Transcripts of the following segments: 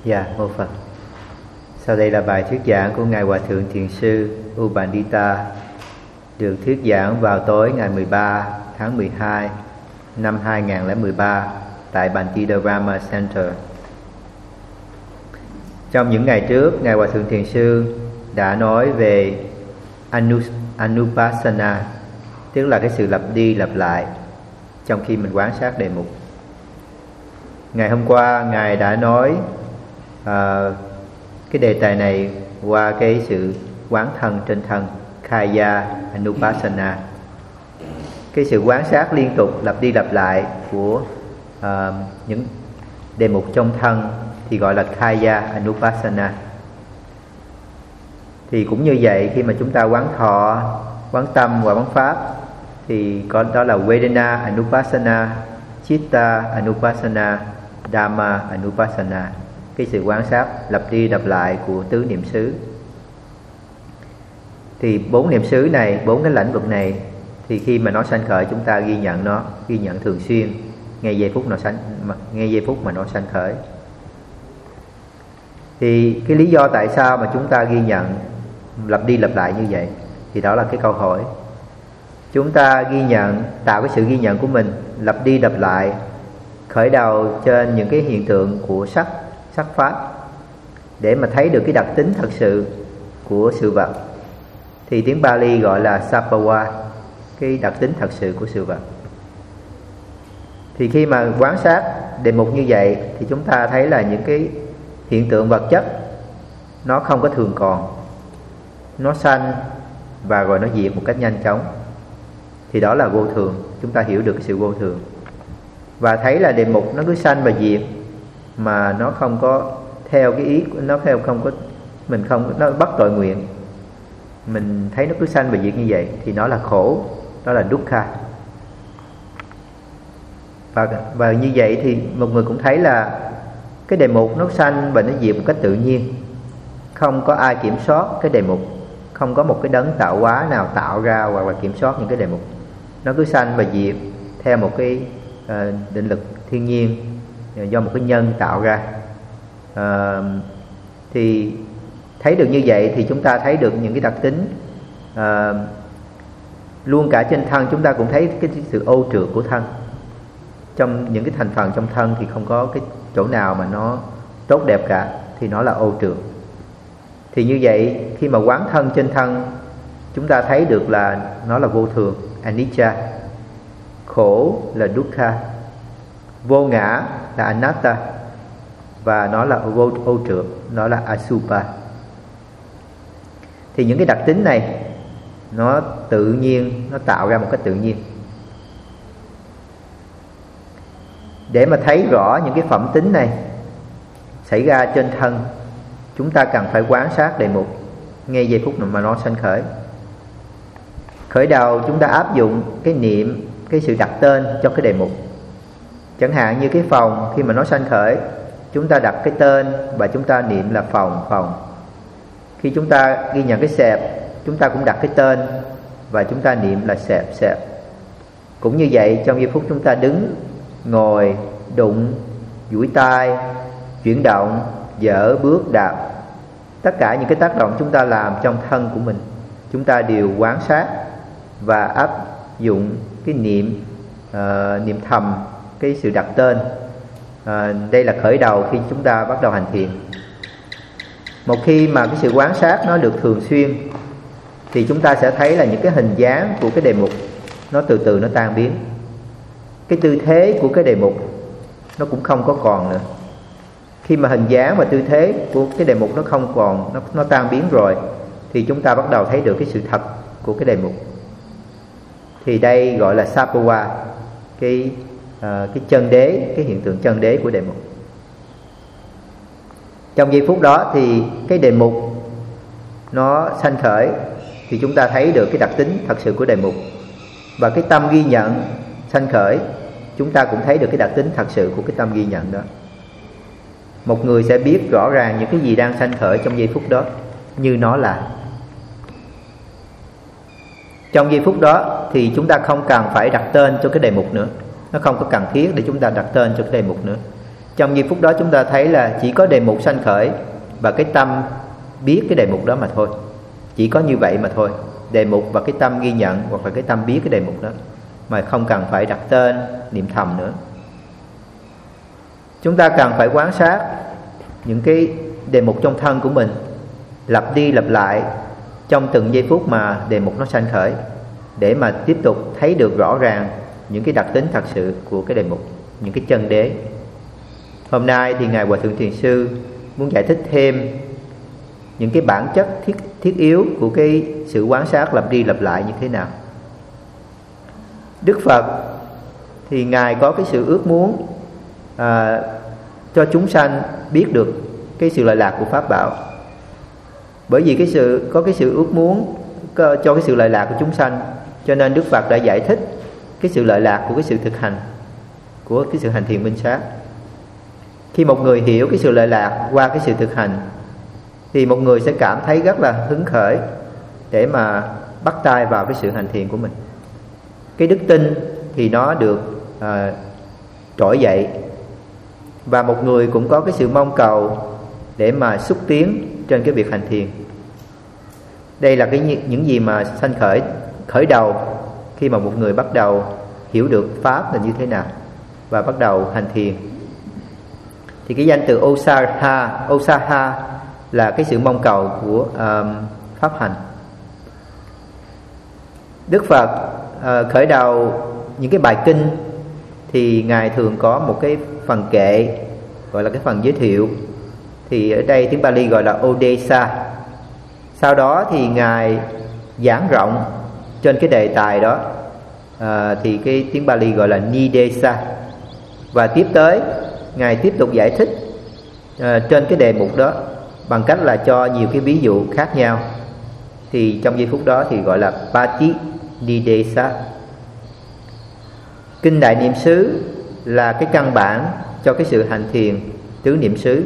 Dạ, mô Phật. Sau đây là bài thuyết giảng của Ngài Hòa Thượng Thiền sư U Pandita, được thuyết giảng vào tối ngày 13 tháng 12 năm 2013 tại Bantidharma Center. Trong những ngày trước, Ngài Hòa Thượng Thiền sư đã nói về Anupassana, tức là cái sự lặp đi lặp lại trong khi mình quan sát đề mục. Ngày hôm qua, Ngài đã nói cái đề tài này qua cái sự quán thân trên thân, Kaya Anupassana. Cái sự quan sát liên tục lặp đi lặp lại của những đề mục trong thân thì gọi là Kaya Anupassana. Thì cũng như vậy, khi mà chúng ta quán thọ, quán tâm và quán pháp thì có đó là Vedana Anupassana, Chitta Anupassana, Dhamma Anupassana. Cái sự quan sát lặp đi lặp lại của tứ niệm xứ. Thì bốn niệm xứ này, bốn cái lãnh vực này, thì khi mà nó sanh khởi chúng ta ghi nhận nó, ghi nhận thường xuyên, ngay giây phút mà nó sanh khởi. Thì cái lý do tại sao mà chúng ta ghi nhận lặp đi lặp lại như vậy, thì đó là cái câu hỏi. Chúng ta ghi nhận, tạo cái sự ghi nhận của mình lặp đi lặp lại, khởi đầu trên những cái hiện tượng của sắc pháp, để mà thấy được cái đặc tính thật sự của sự vật. Thì tiếng Pali gọi là Sappava, cái đặc tính thật sự của sự vật. Thì khi mà quan sát đề mục như vậy thì chúng ta thấy là những cái hiện tượng vật chất nó không có thường còn, nó sanh và rồi nó diệt một cách nhanh chóng. Thì đó là vô thường, chúng ta hiểu được cái sự vô thường. Và thấy là đề mục nó cứ sanh và diệt, mà nó không có theo cái ý, nó theo không có, mình không, nó bất tội nguyện, mình thấy nó cứ sanh và diệt như vậy thì nó là khổ, đó là dukkha. Và như vậy thì một người cũng thấy là cái đề mục nó sanh và nó diệt một cách tự nhiên, không có ai kiểm soát cái đề mục, không có một cái đấng tạo hóa nào tạo ra hoặc là kiểm soát những cái đề mục. Nó cứ sanh và diệt theo một cái định lực thiên nhiên, do một cái nhân tạo ra. Thì thấy được như vậy thì chúng ta thấy được những cái đặc tính. Luôn cả trên thân chúng ta cũng thấy cái sự ô trượt của thân. Trong những cái thành phần trong thân thì không có cái chỗ nào mà nó tốt đẹp cả, thì nó là ô trượt. Thì như vậy khi mà quán thân trên thân, chúng ta thấy được là nó là vô thường, anicca, khổ là dukkha, vô ngã là anatta, và nó là ô trượt, nó là asubha. Thì những cái đặc tính này nó tự nhiên, nó tạo ra một cách tự nhiên. Để mà thấy rõ những cái phẩm tính này xảy ra trên thân, chúng ta cần phải quan sát đề mục ngay giây phút mà nó sanh khởi. Khởi đầu chúng ta áp dụng cái niệm, cái sự đặt tên cho cái đề mục. Chẳng hạn như cái phòng, khi mà nó sanh khởi, chúng ta đặt cái tên và chúng ta niệm là phòng. Khi chúng ta ghi nhận cái xẹp, chúng ta cũng đặt cái tên và chúng ta niệm là xẹp. Cũng như vậy, trong giây phút chúng ta đứng, ngồi, đụng, duỗi tay, chuyển động, dở, bước, đạp, tất cả những cái tác động chúng ta làm trong thân của mình, chúng ta đều quan sát và áp dụng cái niệm thầm, cái sự đặt tên. Đây là khởi đầu khi chúng ta bắt đầu hành thiền. Một khi mà cái sự quan sát nó được thường xuyên thì chúng ta sẽ thấy là những cái hình dáng của cái đề mục nó từ từ nó tan biến. Cái tư thế của cái đề mục nó cũng không có còn nữa. Khi mà hình dáng và tư thế của cái đề mục nó không còn, nó tan biến rồi, thì chúng ta bắt đầu thấy được cái sự thật của cái đề mục. Thì đây gọi là Sappava, cái chân đế, cái hiện tượng chân đế của đề mục. Trong giây phút đó thì cái đề mục nó sanh khởi, thì chúng ta thấy được cái đặc tính thật sự của đề mục. Và cái tâm ghi nhận sanh khởi, chúng ta cũng thấy được cái đặc tính thật sự của cái tâm ghi nhận đó. Một người sẽ biết rõ ràng những cái gì đang sanh khởi trong giây phút đó như nó là. Trong giây phút đó thì chúng ta không cần phải đặt tên cho cái đề mục nữa. Nó không có cần thiết để chúng ta đặt tên cho cái đề mục nữa. Trong giây phút đó chúng ta thấy là chỉ có đề mục sanh khởi và cái tâm biết cái đề mục đó mà thôi. Chỉ có như vậy mà thôi. Đề mục và cái tâm ghi nhận hoặc là cái tâm biết cái đề mục đó, mà không cần phải đặt tên, niệm thầm nữa. Chúng ta cần phải quan sát những cái đề mục trong thân của mình, lặp đi lặp lại trong từng giây phút mà đề mục nó sanh khởi, để mà tiếp tục thấy được rõ ràng những cái đặc tính thật sự của cái đề mục, những cái chân đế. Hôm nay thì Ngài Hòa Thượng Thiền Sư muốn giải thích thêm những cái bản chất thiết yếu của cái sự quán sát lặp đi lặp lại như thế nào. Đức Phật thì Ngài có cái sự ước muốn cho chúng sanh biết được cái sự lợi lạc của Pháp Bảo. Bởi vì có cái sự ước muốn cho cái sự lợi lạc của chúng sanh, cho nên Đức Phật đã giải thích cái sự lợi lạc của cái sự thực hành, của cái sự hành thiền minh sát. Khi một người hiểu cái sự lợi lạc qua cái sự thực hành thì một người sẽ cảm thấy rất là hứng khởi để mà bắt tay vào cái sự hành thiền của mình. Cái đức tin thì nó được trỗi dậy, và một người cũng có cái sự mong cầu để mà xúc tiến trên cái việc hành thiền. Đây là những gì mà sanh khởi đầu khi mà một người bắt đầu hiểu được Pháp là như thế nào và bắt đầu hành thiền. Thì cái danh từ Osaha là cái sự mong cầu của pháp hành. Đức Phật khởi đầu những cái bài kinh thì Ngài thường có một cái phần kệ gọi là cái phần giới thiệu. Thì ở đây tiếng Pali gọi là Odesa. Sau đó thì Ngài giảng rộng trên cái đề tài đó, thì cái tiếng Pali gọi là Nidesa. Và tiếp tới Ngài tiếp tục giải thích trên cái đề mục đó bằng cách là cho nhiều cái ví dụ khác nhau. Thì trong giây phút đó thì gọi là Pati Nidesa. Kinh Đại Niệm xứ là cái căn bản cho cái sự hành thiền tứ niệm xứ.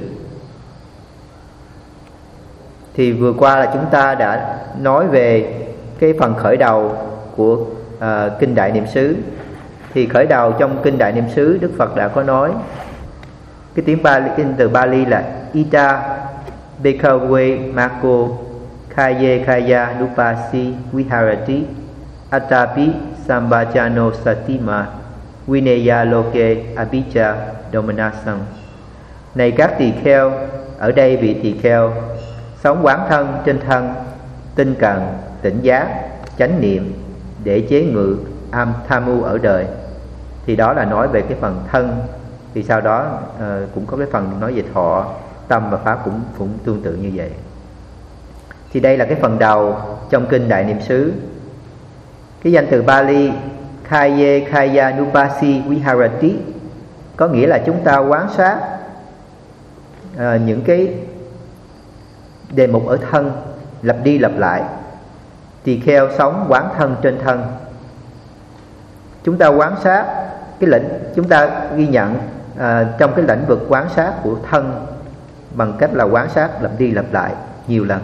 Thì vừa qua là chúng ta đã nói về cái phần khởi đầu của Kinh Đại Niệm xứ. Thì khởi đầu trong Kinh Đại Niệm xứ, Đức Phật đã có nói cái kinh từ Bali là Ita Bhikkhave Mako Kaya Nupasi Viharati Atapi Sambhajano Satima Vinaya Loke Abhijja Domanasam. Này các tỳ kheo, ở đây vị tỳ kheo sống quán thân trên thân, tinh cần, tỉnh giác, chánh niệm để chế ngự tham mưu ở đời. Thì đó là nói về cái phần thân. Thì sau đó cũng có cái phần nói về thọ, tâm và pháp cũng tương tự như vậy. Thì đây là cái phần đầu trong Kinh Đại Niệm xứ. Cái danh từ Bali Kaya Nupasi Viharati có nghĩa là chúng ta quán sát những cái đề mục ở thân, lặp đi lặp lại. Tỳ kheo sống quán thân trên thân. Chúng ta quán sát chúng ta ghi nhận trong cái lĩnh vực quán sát của thân bằng cách là quán sát lặp đi lặp lại nhiều lần.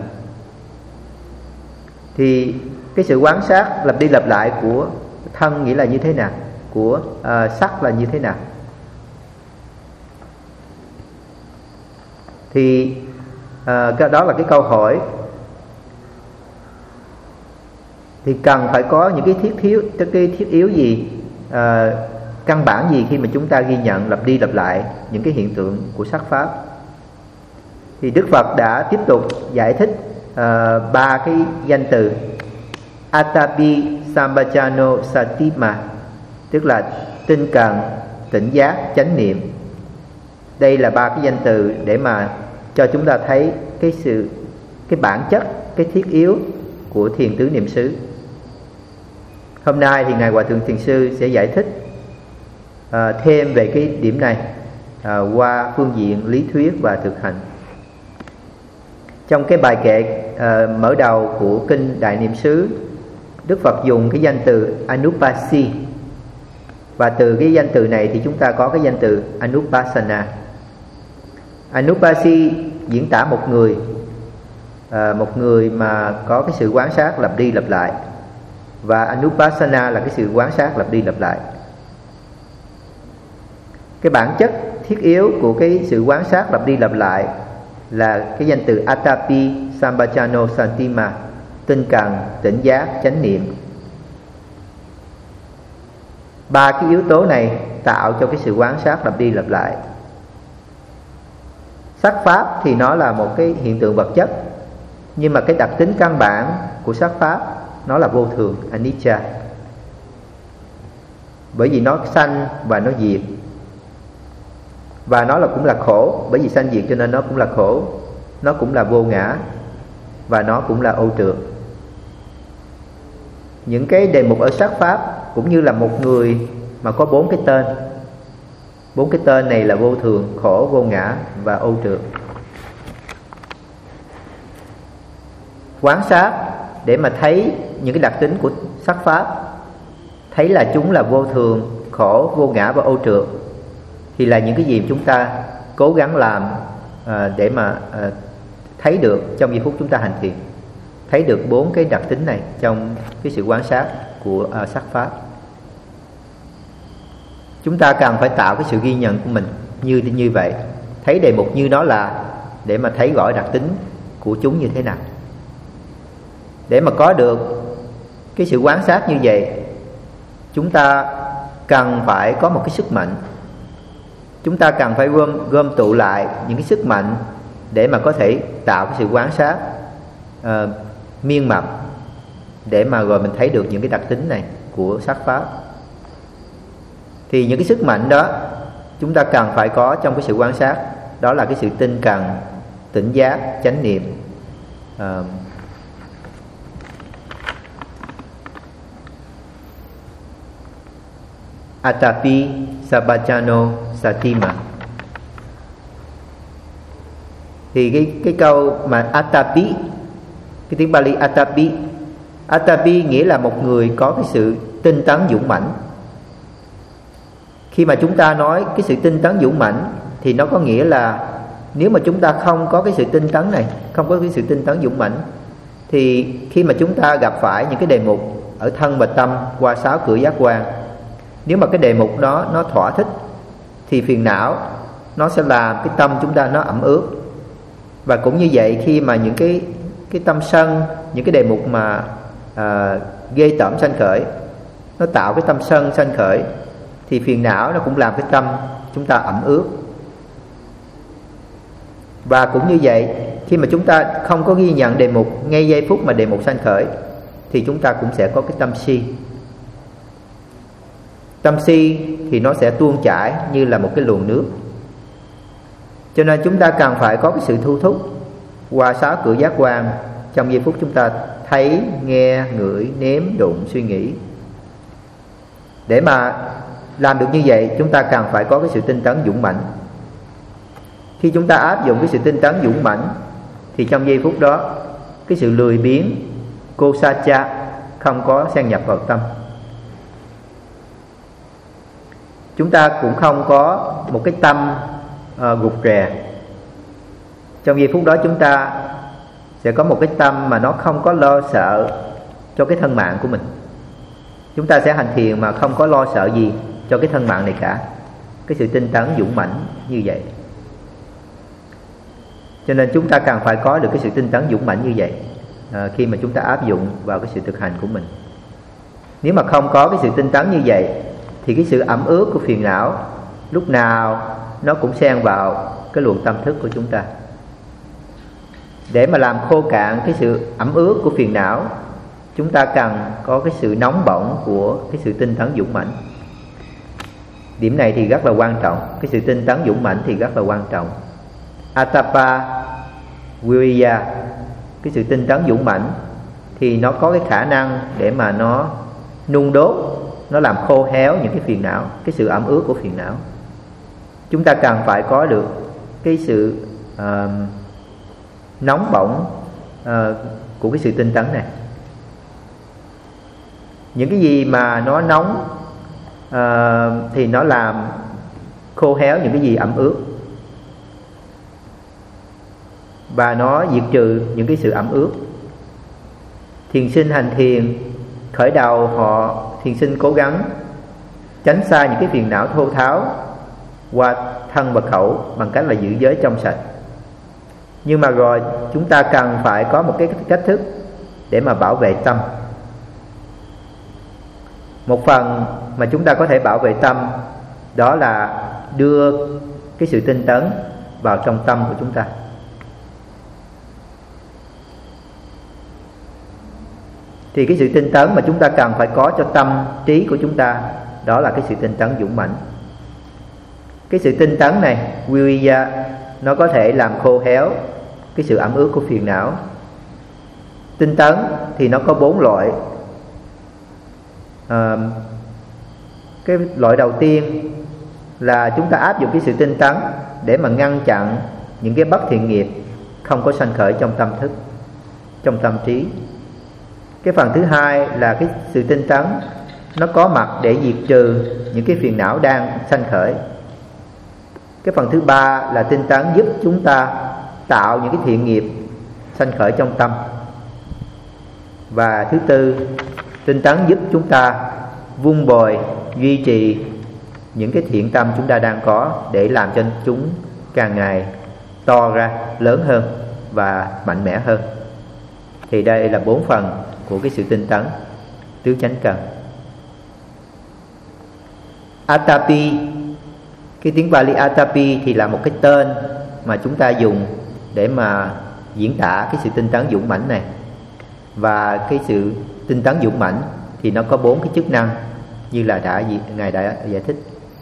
Thì cái sự quán sát lặp đi lặp lại của thân nghĩa là như thế nào, của sắc là như thế nào? Thì đó là cái câu hỏi. Thì cần phải có những cái thiết yếu gì, căn bản gì khi mà chúng ta ghi nhận lặp đi lặp lại những cái hiện tượng của sắc pháp. Thì Đức Phật đã tiếp tục giải thích ba cái danh từ Atapi Sambhajano Satima, tức là tinh cần, tỉnh giác, chánh niệm. Đây là ba cái danh từ để mà cho chúng ta thấy cái bản chất, cái thiết yếu của thiền tứ niệm xứ. Hôm nay thì Ngài Hòa Thượng Thiền Sư sẽ giải thích thêm về cái điểm này qua phương diện lý thuyết và thực hành. Trong cái bài kệ mở đầu của Kinh Đại Niệm xứ, Đức Phật dùng cái danh từ Anupasi. Và từ cái danh từ này thì chúng ta có cái danh từ Anupassana. Anupasi diễn tả một người mà có cái sự quán sát lặp đi lặp lại. Và Anupassana là cái sự quán sát lặp đi lặp lại. Cái bản chất thiết yếu của cái sự quán sát lặp đi lặp lại là cái danh từ Atapi Sambhajano Santima, tinh cần, tỉnh giác, chánh niệm. Ba cái yếu tố này tạo cho cái sự quán sát lặp đi lặp lại. Sắc pháp thì nó là một cái hiện tượng vật chất, nhưng mà cái đặc tính căn bản của sắc pháp nó là vô thường, anicca. Bởi vì nó sanh và nó diệt, và nó cũng là khổ. Bởi vì sanh diệt cho nên nó cũng là khổ. Nó cũng là vô ngã, và nó cũng là ô trượt. Những cái đề mục ở sắc pháp cũng như là một người mà có 4 cái tên. 4 cái tên này là vô thường, khổ, vô ngã và ô trượt. Quán sát để mà thấy những cái đặc tính của sắc pháp, thấy là chúng là vô thường, khổ, vô ngã và ô trượt, thì là những cái gì chúng ta cố gắng làm để mà thấy được trong giây phút chúng ta hành thiền. Thấy được 4 cái đặc tính này trong cái sự quan sát của sắc pháp. Chúng ta cần phải tạo cái sự ghi nhận của mình như vậy. Thấy đề mục như nó là, để mà thấy rõ đặc tính của chúng như thế nào. Để mà có được cái sự quan sát như vậy, chúng ta cần phải có một cái sức mạnh. Chúng ta cần phải gom tụ lại những cái sức mạnh để mà có thể tạo cái sự quan sát miên mật, để mà rồi mình thấy được những cái đặc tính này của sắc pháp. Thì những cái sức mạnh đó chúng ta cần phải có trong cái sự quan sát. Đó là cái sự tinh cần, tỉnh giác, chánh niệm. Atapi Sambhajano Satima. Thì cái câu mà Atapi, cái tiếng Pali Atapi, Atapi nghĩa là một người có cái sự tinh tấn dũng mãnh. Khi mà chúng ta nói cái sự tinh tấn dũng mãnh thì nó có nghĩa là nếu mà chúng ta không có cái sự tinh tấn này, không có cái sự tinh tấn dũng mãnh, thì khi mà chúng ta gặp phải những cái đề mục ở thân và tâm qua 6 cửa giác quan, nếu mà cái đề mục đó nó thỏa thích thì phiền não nó sẽ làm cái tâm chúng ta nó ẩm ướt. Và cũng như vậy, khi mà những cái tâm sân, những cái đề mục mà ghê tởm sanh khởi, nó tạo cái tâm sân sanh khởi, thì phiền não nó cũng làm cái tâm chúng ta ẩm ướt. Và cũng như vậy, khi mà chúng ta không có ghi nhận đề mục ngay giây phút mà đề mục sanh khởi, thì chúng ta cũng sẽ có cái tâm si. Tâm si thì nó sẽ tuôn chảy như là một cái luồng nước. Cho nên chúng ta cần phải có cái sự thu thúc qua 6 cửa giác quan trong giây phút chúng ta thấy, nghe, ngửi, nếm, đụng, suy nghĩ. Để mà làm được như vậy, chúng ta cần phải có cái sự tinh tấn dũng mãnh. Khi chúng ta áp dụng cái sự tinh tấn dũng mãnh, thì trong giây phút đó, cái sự lười biếng, kosacha không có xen nhập vào tâm. Chúng ta cũng không có một cái tâm gục rè. Trong giây phút đó chúng ta sẽ có một cái tâm mà nó không có lo sợ cho cái thân mạng của mình. Chúng ta sẽ hành thiền mà không có lo sợ gì cho cái thân mạng này cả. Cái sự tinh tấn dũng mãnh như vậy. Cho nên chúng ta cần phải có được cái sự tinh tấn dũng mãnh như vậy khi mà chúng ta áp dụng vào cái sự thực hành của mình. Nếu mà không có cái sự tinh tấn như vậy, thì cái sự ẩm ướt của phiền não lúc nào nó cũng xen vào cái luồng tâm thức của chúng ta. Để mà làm khô cạn cái sự ẩm ướt của phiền não, chúng ta cần có cái sự nóng bỏng của cái sự tinh tấn dũng mãnh. Điểm này thì rất là quan trọng. Cái sự tinh tấn dũng mãnh thì rất là quan trọng. Atapa Viriya, cái sự tinh tấn dũng mãnh, thì nó có cái khả năng để mà nó nung đốt, nó làm khô héo những cái phiền não, cái sự ẩm ướt của phiền não. Chúng ta cần phải có được cái sự nóng bỏng của cái sự tinh tấn này. Những cái gì mà nó nóng thì nó làm khô héo những cái gì ẩm ướt, và nó diệt trừ những cái sự ẩm ướt. Thiền sinh hành thiền khởi đầu, thiền sinh cố gắng tránh xa những cái phiền não thô tháo qua thân và khẩu bằng cách là giữ giới trong sạch. Nhưng mà rồi chúng ta cần phải có một cái cách thức để mà bảo vệ tâm. Một phần mà chúng ta có thể bảo vệ tâm đó là đưa cái sự tinh tấn vào trong tâm của chúng ta. Thì cái sự tinh tấn mà chúng ta cần phải có cho tâm trí của chúng ta đó là cái sự tinh tấn dũng mãnh. Cái sự tinh tấn này, viriya, nó có thể làm khô héo cái sự ẩm ướt của phiền não. Tinh tấn thì nó có 4 loại. Cái loại đầu tiên là chúng ta áp dụng cái sự tinh tấn để mà ngăn chặn những cái bất thiện nghiệp không có sanh khởi trong tâm thức, trong tâm trí. Cái phần thứ hai là cái sự tinh tấn nó có mặt để diệt trừ những cái phiền não đang sanh khởi. Cái phần thứ ba là tinh tấn giúp chúng ta tạo những cái thiện nghiệp sanh khởi trong tâm. Và thứ tư, tinh tấn giúp chúng ta vun bồi, duy trì những cái thiện tâm chúng ta đang có để làm cho chúng càng ngày to ra, lớn hơn và mạnh mẽ hơn. Thì đây là 4 phần của cái sự tinh tấn tứ chánh cần. Atapi, cái tiếng Pali Atapi thì là một cái tên mà chúng ta dùng để mà diễn tả cái sự tinh tấn dũng mãnh này. Và cái sự tinh tấn dũng mãnh thì nó có 4 cái chức năng như là Ngài đã giải thích.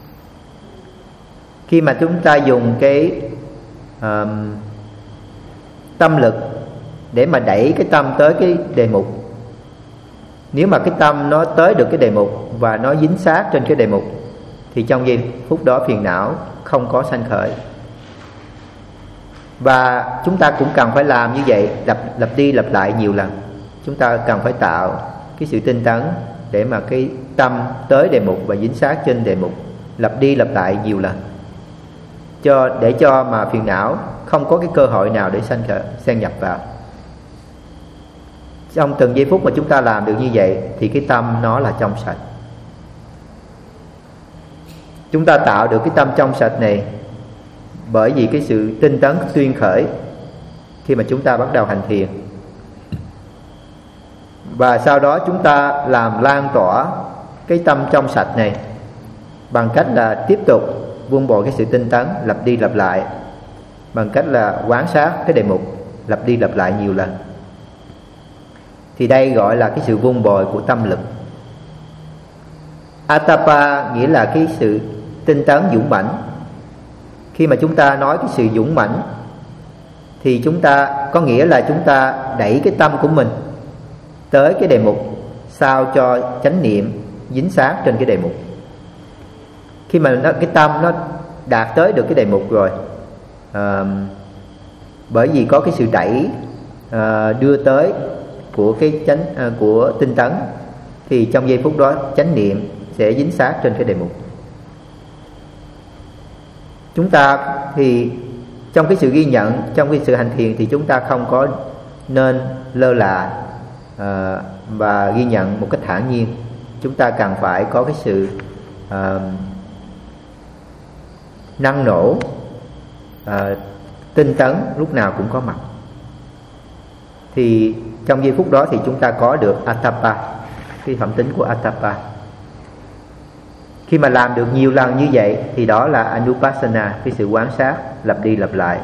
Khi mà chúng ta dùng cái tâm lực để mà đẩy cái tâm tới cái đề mục, nếu mà cái tâm nó tới được cái đề mục và nó dính sát trên cái đề mục thì trong giây phút đó phiền não không có sanh khởi. Và chúng ta cũng cần phải làm như vậy, lặp đi lặp lại nhiều lần. Chúng ta cần phải tạo cái sự tinh tấn để mà cái tâm tới đề mục và dính sát trên đề mục, lặp đi lặp lại nhiều lần, để cho mà phiền não không có cái cơ hội nào để xen nhập vào. Trong từng giây phút mà chúng ta làm được như vậy thì cái tâm nó là trong sạch. Chúng ta tạo được cái tâm trong sạch này bởi vì cái sự tinh tấn tuyên khởi khi mà chúng ta bắt đầu hành thiền. Và sau đó chúng ta làm lan tỏa cái tâm trong sạch này bằng cách là tiếp tục vun bồi cái sự tinh tấn, lặp đi lặp lại, bằng cách là quan sát cái đề mục, lặp đi lặp lại nhiều lần. Thì đây gọi là cái sự vun bồi của tâm lực. Atapa nghĩa là cái sự tinh tấn dũng mãnh. Khi mà chúng ta nói cái sự dũng mãnh thì chúng ta có nghĩa là chúng ta đẩy cái tâm của mình tới cái đề mục sao cho chánh niệm dính sát trên cái đề mục. Khi mà cái tâm nó đạt tới được cái đề mục rồi, bởi vì có cái sự đẩy đưa tới của cái của tinh tấn, thì trong giây phút đó chánh niệm sẽ dính sát trên cái đề mục. Chúng ta thì trong cái sự ghi nhận, trong cái sự hành thiền thì chúng ta không có nên lơ là và ghi nhận một cách thản nhiên. Chúng ta cần phải có cái sự năng nổ, tinh tấn lúc nào cũng có mặt. Thì trong giây phút đó thì chúng ta có được Atapa, cái phẩm tính của Atapa. Khi mà làm được nhiều lần như vậy thì đó là Anupassana, cái sự quán sát lặp đi lặp lại.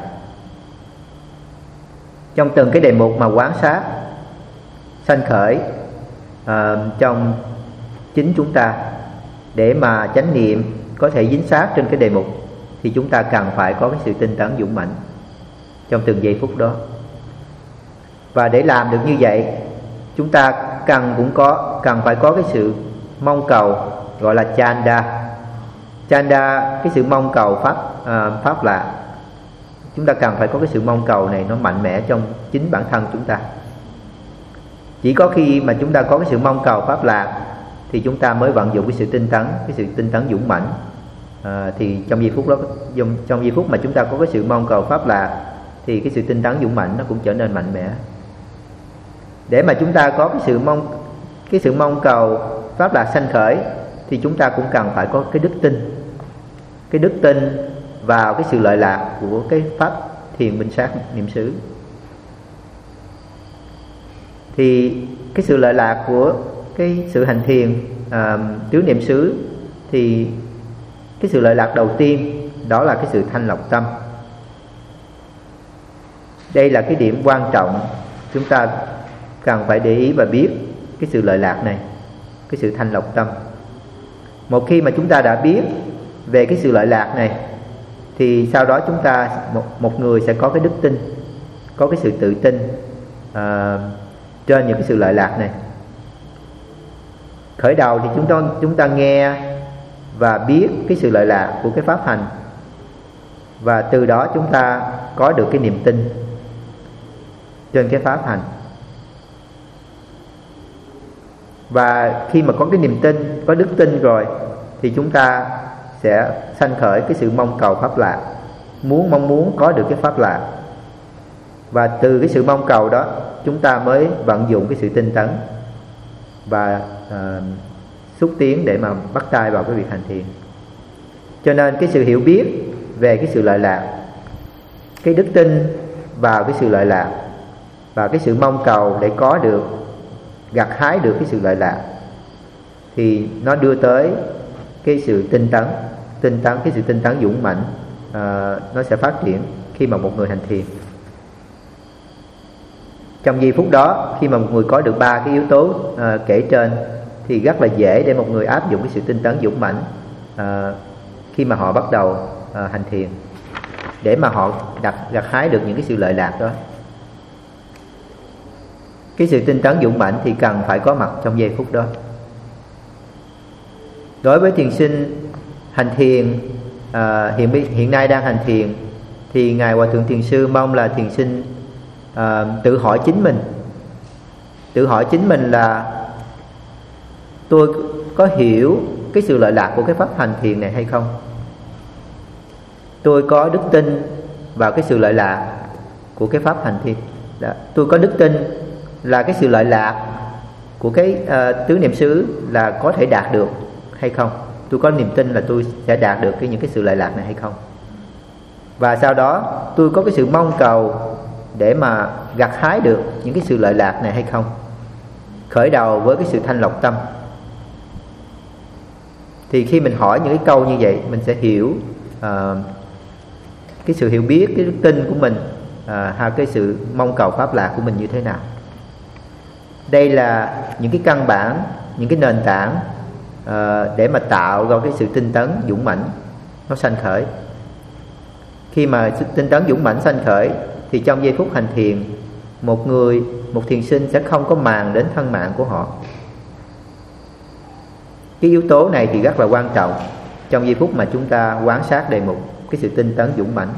Trong từng cái đề mục mà quán sát sanh khởi trong chính chúng ta, để mà chánh niệm có thể dính sát trên cái đề mục thì chúng ta cần phải có cái sự tinh tấn dũng mãnh trong từng giây phút đó. Và để làm được như vậy, chúng ta cần phải có cái sự mong cầu gọi là chanda. Chanda, cái sự mong cầu pháp lạc. Chúng ta cần phải có cái sự mong cầu này nó mạnh mẽ trong chính bản thân chúng ta. Chỉ có khi mà chúng ta có cái sự mong cầu pháp lạc thì chúng ta mới vận dụng cái sự tinh tấn, cái sự tinh tấn dũng mãnh. Thì trong giây phút đó, trong giây phút mà chúng ta có cái sự mong cầu pháp lạc thì cái sự tinh tấn dũng mãnh nó cũng trở nên mạnh mẽ. Để mà chúng ta có cái sự mong cầu pháp lạc sanh khởi thì chúng ta cũng cần phải có cái đức tin. cái đức tin vào cái sự lợi lạc của cái pháp thiền minh sát niệm xứ. Thì cái sự lợi lạc của cái sự hành thiền tứ niệm xứ, thì cái sự lợi lạc đầu tiên đó là cái sự thanh lọc tâm. Đây là cái điểm quan trọng chúng ta cần phải để ý và biết cái sự lợi lạc này, cái sự thanh lọc tâm. Một khi mà chúng ta đã biết về cái sự lợi lạc này, thì sau đó chúng ta, một người sẽ có cái đức tin, có cái sự tự tin trên những cái sự lợi lạc này. Khởi đầu thì chúng ta nghe và biết cái sự lợi lạc của cái pháp hành, và từ đó chúng ta có được cái niềm tin trên cái pháp hành. Và khi mà có cái niềm tin, có đức tin rồi, thì chúng ta sẽ sanh khởi cái sự mong cầu pháp lạc, mong muốn có được cái pháp lạc. Và từ cái sự mong cầu đó, chúng ta mới vận dụng cái sự tinh tấn và xúc tiến để mà bắt tay vào cái việc hành thiền. Cho nên cái sự hiểu biết về cái sự lợi lạc, cái đức tin vào cái sự lợi lạc, và cái sự mong cầu để có được, gặt hái được cái sự lợi lạc, thì nó đưa tới cái sự tinh tấn, cái sự tinh tấn dũng mãnh nó sẽ phát triển khi mà một người hành thiền. Trong giây phút đó, khi mà một người có được ba cái yếu tố kể trên, thì rất là dễ để một người áp dụng cái sự tinh tấn dũng mãnh khi mà họ bắt đầu hành thiền, để mà họ gặt hái được những cái sự lợi lạc đó. Cái sự tinh tấn dũng mãnh thì cần phải có mặt trong giây phút đó. Đối với thiền sinh hành thiền hiện nay đang hành thiền, thì Ngài Hòa Thượng Thiền Sư mong là thiền sinh tự hỏi chính mình là tôi có hiểu cái sự lợi lạc của cái pháp hành thiền này hay không? Tôi có đức tin vào cái sự lợi lạc của cái pháp hành thiền đó. Tôi có đức tin là cái sự lợi lạc của cái tứ niệm xứ là có thể đạt được hay không? Tôi có niềm tin là tôi sẽ đạt được những cái sự lợi lạc này hay không? Và sau đó tôi có cái sự mong cầu để mà gặt hái được những cái sự lợi lạc này hay không? Khởi đầu với cái sự thanh lọc tâm. Thì khi mình hỏi những cái câu như vậy, mình sẽ hiểu cái sự hiểu biết, cái đức tin của mình, hay cái sự mong cầu pháp lạc của mình như thế nào. Đây là những cái căn bản, những cái nền tảng để mà tạo ra cái sự tinh tấn dũng mãnh nó sanh khởi. Khi mà sự tinh tấn dũng mãnh sanh khởi, thì trong giây phút hành thiền, một thiền sinh sẽ không có màng đến thân mạng của họ. Cái yếu tố này thì rất là quan trọng trong giây phút mà chúng ta quan sát đề mục cái sự tinh tấn dũng mãnh.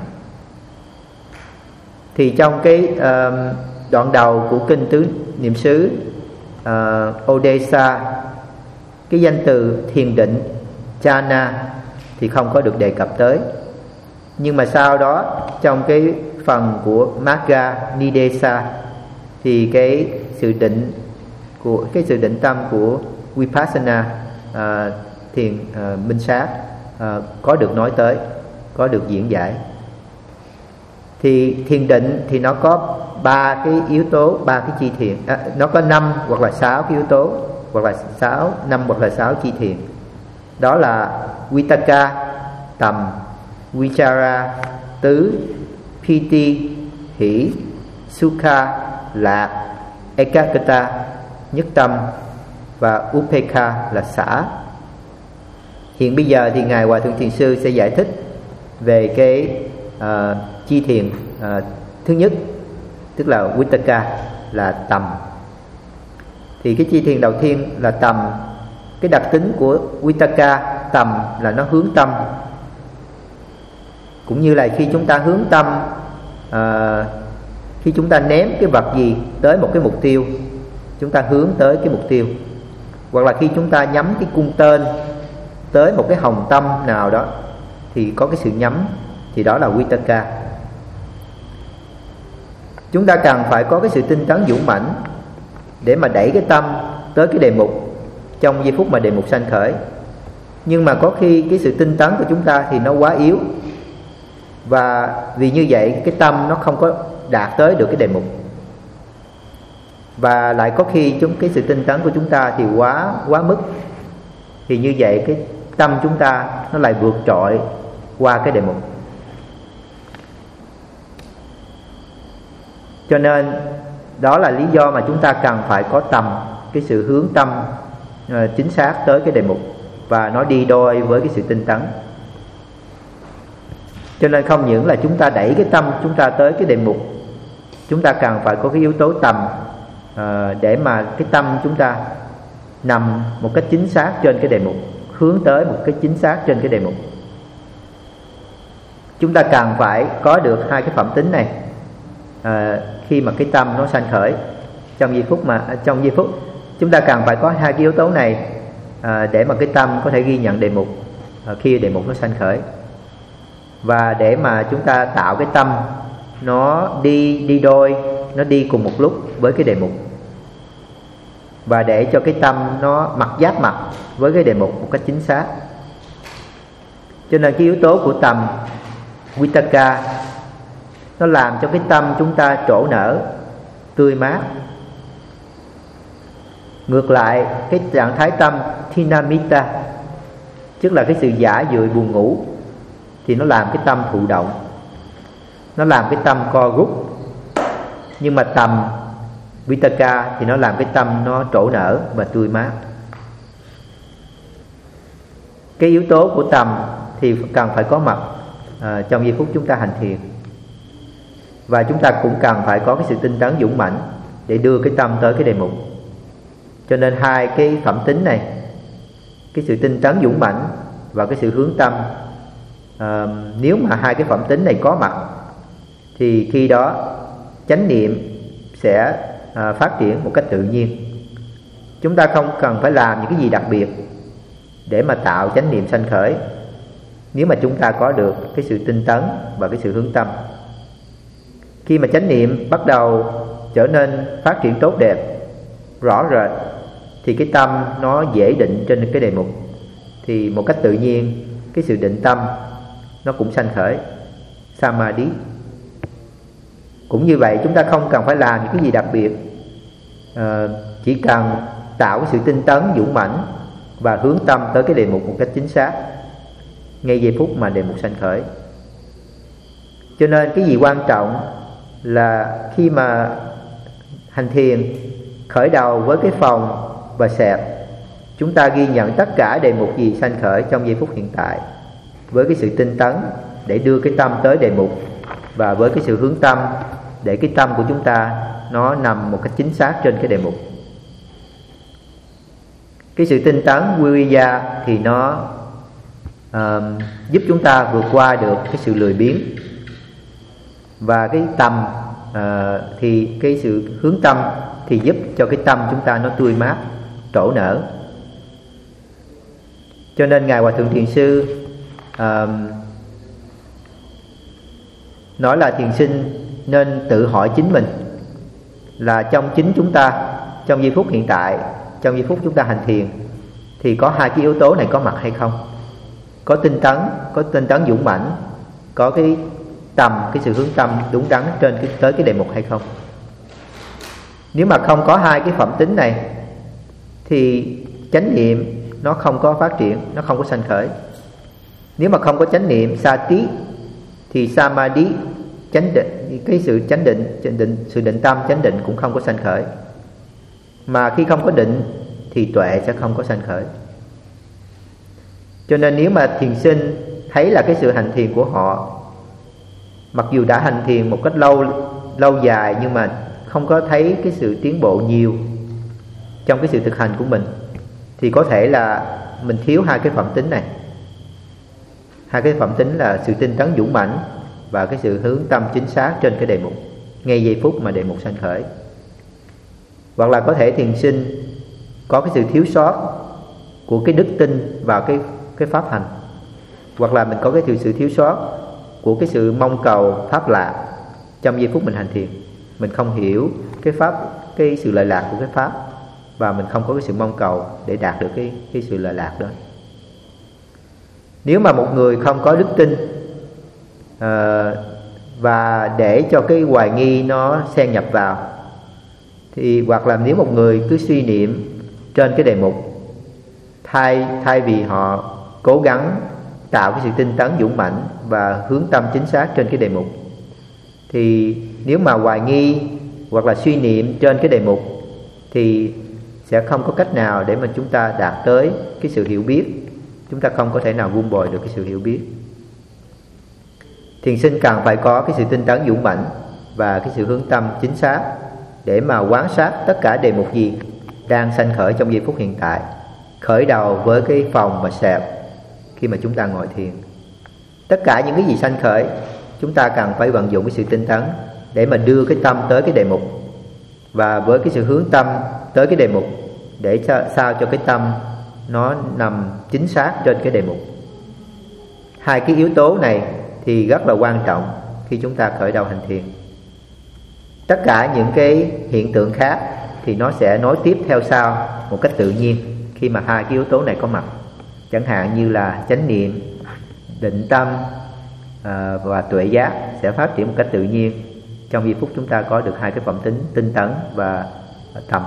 Thì trong cái đoạn đầu của kinh tứ niệm xứ Odessa, cái danh từ thiền định Jhana thì không có được đề cập tới. Nhưng mà sau đó trong cái phần của Magga Nidesa, thì cái sự định tâm của Vipassana thiền minh sát có được nói tới, có được diễn giải. Thì thiền định thì nó có ba cái yếu tố, ba cái chi thiền, nó có 5 hoặc là 6 cái yếu tố, hoặc là 5 hoặc là 6 chi thiền. Đó là Vitakka tầm, Vichara tứ, Piti hỷ, Sukha lạc, Ekaggata nhất tâm, và Upekkha là xả. Hiện bây giờ thì Ngài Hòa Thượng Thiền Sư sẽ giải thích về cái chi thiền thứ nhất, tức là Vitakka là tầm. Thì cái chi thiền đầu tiên là tầm. Cái đặc tính của Vitakka tầm là nó hướng tâm. Cũng như là khi chúng ta hướng tâm, khi chúng ta ném cái vật gì tới một cái mục tiêu, chúng ta hướng tới cái mục tiêu. Hoặc là khi chúng ta nhắm cái cung tên tới một cái hồng tâm nào đó, thì có cái sự nhắm, thì đó là Vitakka. Chúng ta cần phải có cái sự tinh tấn dũng mãnh để mà đẩy cái tâm tới cái đề mục trong giây phút mà đề mục sanh khởi. Nhưng mà có khi cái sự tinh tấn của chúng ta thì nó quá yếu, và vì như vậy cái tâm nó không có đạt tới được cái đề mục. Và lại có khi cái sự tinh tấn của chúng ta thì quá mức, thì như vậy cái tâm chúng ta nó lại vượt trội qua cái đề mục. Cho nên đó là lý do mà chúng ta cần phải có tầm cái sự hướng tâm chính xác tới cái đề mục, và nó đi đôi với cái sự tinh tấn. Cho nên không những là chúng ta đẩy cái tâm chúng ta tới cái đề mục, chúng ta cần phải có cái yếu tố tầm để mà cái tâm chúng ta nằm một cách chính xác trên cái đề mục, hướng tới một cách chính xác trên cái đề mục. Chúng ta cần phải có được hai cái phẩm tính này khi mà cái tâm nó sanh khởi trong giây phút chúng ta cần phải có hai cái yếu tố này để mà cái tâm có thể ghi nhận đề mục khi đề mục nó sanh khởi, và để mà chúng ta tạo cái tâm nó đi đôi, nó đi cùng một lúc với cái đề mục, và để cho cái tâm nó mặt giáp mặt với cái đề mục một cách chính xác. Cho nên cái yếu tố của tầm Vitaka nó làm cho cái tâm chúng ta trổ nở, tươi mát. Ngược lại, cái trạng thái tâm Thinamita, tức là cái sự giả dưỡi buồn ngủ, thì nó làm cái tâm thụ động, nó làm cái tâm co rút. Nhưng mà tầm Vitaka thì nó làm cái tâm nó trổ nở và tươi mát. Cái yếu tố của tầm thì cần phải có mặt trong giây phút chúng ta hành thiền. Và chúng ta cũng cần phải có cái sự tinh tấn dũng mãnh để đưa cái tâm tới cái đề mục. Cho nên hai cái phẩm tính này, cái sự tinh tấn dũng mãnh và cái sự hướng tâm, nếu mà hai cái phẩm tính này có mặt thì khi đó chánh niệm sẽ phát triển một cách tự nhiên. Chúng ta không cần phải làm những cái gì đặc biệt để mà tạo chánh niệm sanh khởi, nếu mà chúng ta có được cái sự tinh tấn và cái sự hướng tâm. Khi mà chánh niệm bắt đầu trở nên phát triển tốt đẹp, rõ rệt, thì cái tâm nó dễ định trên cái đề mục, thì một cách tự nhiên cái sự định tâm nó cũng sanh khởi, Samadhi. Cũng như vậy, chúng ta không cần phải làm những cái gì đặc biệt, chỉ cần tạo cái sự tinh tấn dũng mãnh và hướng tâm tới cái đề mục một cách chính xác ngay giây phút mà đề mục sanh khởi. Cho nên cái gì quan trọng là khi mà hành thiền khởi đầu với cái phòng và xẹp, chúng ta ghi nhận tất cả đề mục gì sanh khởi trong giây phút hiện tại với cái sự tinh tấn để đưa cái tâm tới đề mục, và với cái sự hướng tâm để cái tâm của chúng ta nó nằm một cách chính xác trên cái đề mục. Cái sự tinh tấn Viriya thì nó giúp chúng ta vượt qua được cái sự lười biếng, và cái tâm thì cái sự hướng tâm thì giúp cho cái tâm chúng ta nó tươi mát, trổ nở. Cho nên Ngài Hòa Thượng Thiền Sư nói là thiền sinh nên tự hỏi chính mình là trong chính chúng ta, trong giây phút hiện tại, trong giây phút chúng ta hành thiền, thì có hai cái yếu tố này có mặt hay không? Có tinh tấn dũng mãnh, có cái tầm, cái sự hướng tâm đúng đắn tới cái đề mục hay không? Nếu mà không có hai cái phẩm tính này thì chánh niệm nó không có phát triển, nó không có sanh khởi. Nếu mà không có chánh niệm Sati thì Samadhi, chánh định, cái sự chánh định, sự định tâm chánh định cũng không có sanh khởi. Mà khi không có định thì tuệ sẽ không có sanh khởi. Cho nên nếu mà thiền sinh thấy là cái sự hành thiền của họ, mặc dù đã hành thiền một cách lâu dài, nhưng mà không có thấy cái sự tiến bộ nhiều trong cái sự thực hành của mình, thì có thể là mình thiếu hai cái phẩm tính này. Hai cái phẩm tính là sự tinh tấn dũng mãnh và cái sự hướng tâm chính xác trên cái đề mục ngay giây phút mà đề mục sanh khởi. Hoặc là có thể thiền sinh có cái sự thiếu sót của cái đức tin vào cái pháp hành, hoặc là mình có cái sự thiếu sót của cái sự mong cầu pháp lạc trong giây phút mình hành thiền. Mình không hiểu cái pháp, cái sự lợi lạc của cái pháp, và mình không có cái sự mong cầu để đạt được cái sự lợi lạc đó. Nếu mà một người không có đức tin và để cho cái hoài nghi nó xen nhập vào, thì hoặc là nếu một người cứ suy niệm trên cái đề mục, thay vì họ cố gắng tạo cái sự tinh tấn dũng mãnh và hướng tâm chính xác trên cái đề mục, thì nếu mà hoài nghi hoặc là suy niệm trên cái đề mục thì sẽ không có cách nào để mà chúng ta đạt tới cái sự hiểu biết. Chúng ta không có thể nào vun bồi được cái sự hiểu biết. Thiền sinh cần phải có cái sự tinh tấn dũng mãnh và cái sự hướng tâm chính xác để mà quan sát tất cả đề mục gì đang sanh khởi trong giây phút hiện tại, khởi đầu với cái phòng và sẹp khi mà chúng ta ngồi thiền. Tất cả những cái gì sanh khởi, chúng ta cần phải vận dụng cái sự tinh tấn để mà đưa cái tâm tới cái đề mục, và với cái sự hướng tâm tới cái đề mục để sao cho cái tâm nó nằm chính xác trên cái đề mục. Hai cái yếu tố này thì rất là quan trọng khi chúng ta khởi đầu hành thiền. Tất cả những cái hiện tượng khác thì nó sẽ nối tiếp theo sau một cách tự nhiên khi mà hai cái yếu tố này có mặt. Chẳng hạn như là chánh niệm, định tâm và tuệ giác sẽ phát triển một cách tự nhiên trong giây phút chúng ta có được hai cái phẩm tính tinh tấn và tầm.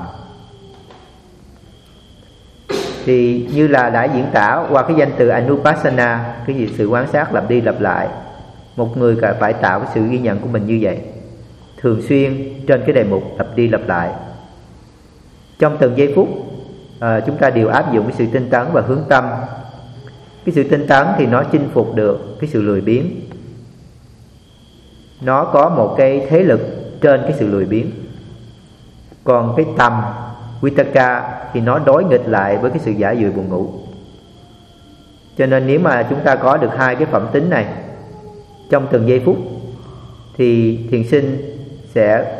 Thì như là đã diễn tả qua cái danh từ Anupassana, cái gì sự quan sát lặp đi lặp lại. Một người phải tạo cái sự ghi nhận của mình như vậy, thường xuyên trên cái đề mục lặp đi lặp lại. Trong từng giây phút chúng ta đều áp dụng cái sự tinh tấn và hướng tâm. Cái sự tinh tấn thì nó chinh phục được cái sự lười biếng. Nó có một cái thế lực trên cái sự lười biếng. Còn cái tầm Vitaka thì nó đối nghịch lại với cái sự giả dụi buồn ngủ. Cho nên nếu mà chúng ta có được hai cái phẩm tính này trong từng giây phút thì thiền sinh sẽ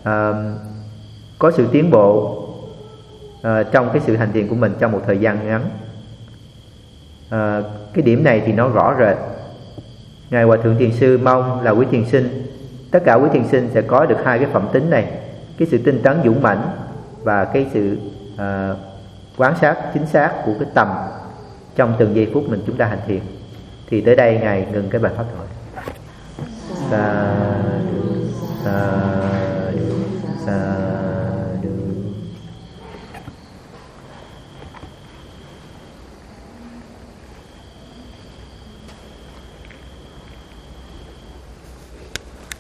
có sự tiến bộ trong cái sự hành thiền của mình trong một thời gian ngắn. Cái điểm này thì nó rõ rệt. Ngài Hòa Thượng Thiền Sư mong là quý thiền sinh, tất cả quý thiền sinh sẽ có được hai cái phẩm tính này, cái sự tinh tấn dũng mãnh và cái sự quan sát chính xác của cái tầm trong từng giây phút mình chúng ta hành thiền. Thì tới đây Ngài ngừng cái bài pháp thoại. Sa